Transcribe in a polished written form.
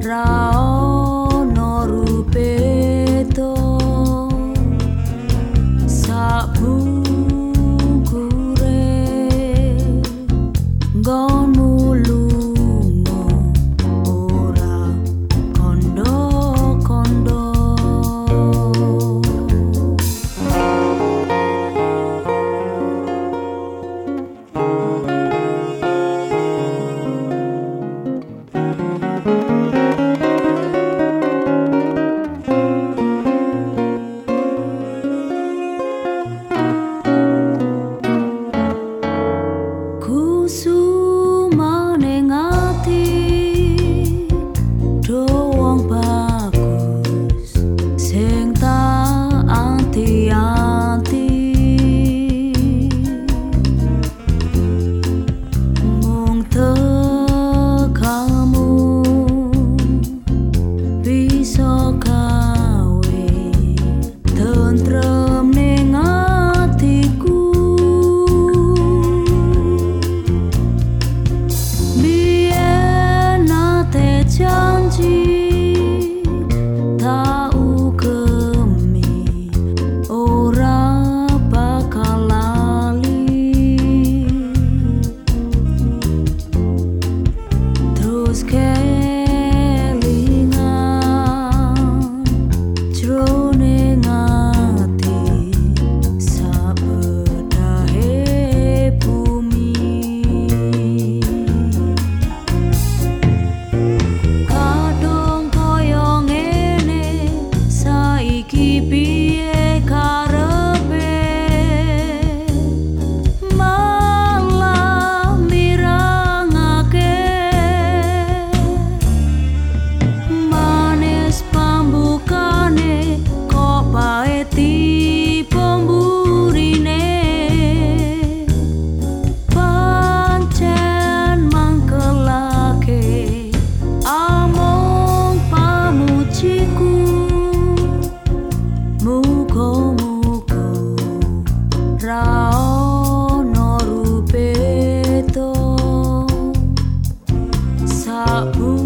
Raono rupe to sabungkure nggonmu lunga ora kondo-kondo. Kusumane ngati do wong bagus sing tak anti-anti mung tekamu bisa gawe tentrem ning atiku. Janji tak ugemi ora bakal lali, terus kelingan jroning ati sabedahe bumi. Piye karepe malah mirangake manis pambukane kok paeti pemburine pancen mangkelake among pamujiku. Muga-muga raono rupe to sabu